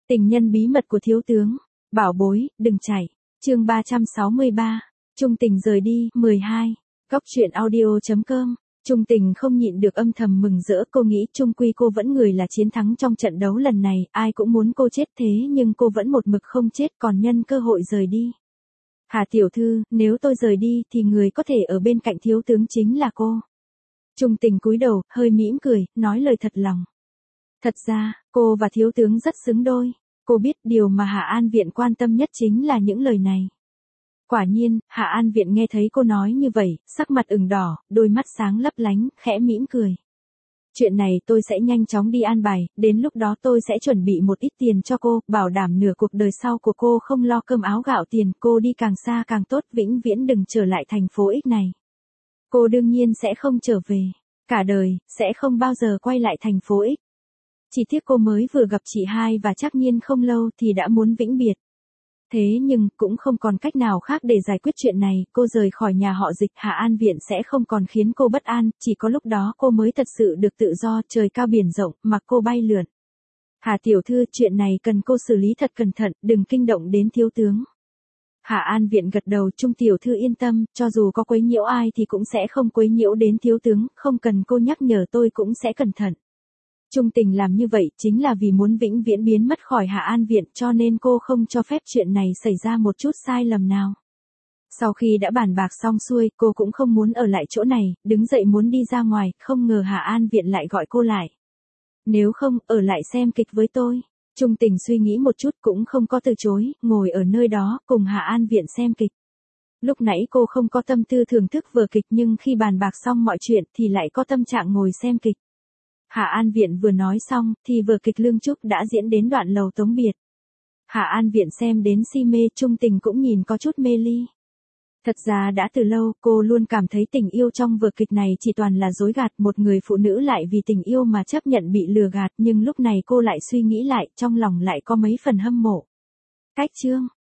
Tình nhân bí mật của thiếu tướng. Bảo bối, đừng chạy. Chương 363. Trung tình rời đi. 12. Góc truyện audio.com. Trung tình không nhịn được âm thầm mừng rỡ, cô nghĩ chung quy cô vẫn người là chiến thắng trong trận đấu lần này, ai cũng muốn cô chết thế nhưng cô vẫn một mực không chết, còn nhân cơ hội rời đi. Hà tiểu thư, nếu tôi rời đi thì người có thể ở bên cạnh thiếu tướng chính là cô. Trung tình cúi đầu, hơi mỉm cười, nói lời thật lòng. Thật ra, cô và thiếu tướng rất xứng đôi. Cô biết điều mà Hạ An Viện quan tâm nhất chính là những lời này. Quả nhiên, Hạ An Viện nghe thấy cô nói như vậy, sắc mặt ửng đỏ, đôi mắt sáng lấp lánh, khẽ mỉm cười. Chuyện này tôi sẽ nhanh chóng đi an bài, đến lúc đó tôi sẽ chuẩn bị một ít tiền cho cô, bảo đảm nửa cuộc đời sau của cô không lo cơm áo gạo tiền, cô đi càng xa càng tốt, vĩnh viễn đừng trở lại thành phố X này. Cô đương nhiên sẽ không trở về, cả đời, sẽ không bao giờ quay lại thành phố X. Chỉ tiếc cô mới vừa gặp chị hai và chắc nhiên không lâu thì đã muốn vĩnh biệt. Thế nhưng, cũng không còn cách nào khác để giải quyết chuyện này, cô rời khỏi nhà họ Dịch, Hạ An Viện sẽ không còn khiến cô bất an, chỉ có lúc đó cô mới thật sự được tự do, trời cao biển rộng, mặc cô bay lượn. Hà tiểu thư, chuyện này cần cô xử lý thật cẩn thận, đừng kinh động đến thiếu tướng. Hạ An Viện gật đầu, Trung tiểu thư yên tâm, cho dù có quấy nhiễu ai thì cũng sẽ không quấy nhiễu đến thiếu tướng, không cần cô nhắc nhở tôi cũng sẽ cẩn thận. Trung tình làm như vậy chính là vì muốn vĩnh viễn biến mất khỏi Hạ An Viện, cho nên cô không cho phép chuyện này xảy ra một chút sai lầm nào. Sau khi đã bàn bạc xong xuôi, cô cũng không muốn ở lại chỗ này, đứng dậy muốn đi ra ngoài, không ngờ Hạ An Viện lại gọi cô lại. Nếu không, ở lại xem kịch với tôi. Trung tình suy nghĩ một chút cũng không có từ chối, ngồi ở nơi đó cùng Hạ An Viện xem kịch. Lúc nãy cô không có tâm tư thưởng thức vở kịch nhưng khi bàn bạc xong mọi chuyện thì lại có tâm trạng ngồi xem kịch. Hạ An Viện vừa nói xong, thì vở kịch Lương Trúc đã diễn đến đoạn lầu tống biệt. Hạ An Viện xem đến si mê, Trung tình cũng nhìn có chút mê ly. Thật ra đã từ lâu, cô luôn cảm thấy tình yêu trong vở kịch này chỉ toàn là dối gạt, một người phụ nữ lại vì tình yêu mà chấp nhận bị lừa gạt, nhưng lúc này cô lại suy nghĩ lại, trong lòng lại có mấy phần hâm mộ. Cách chương.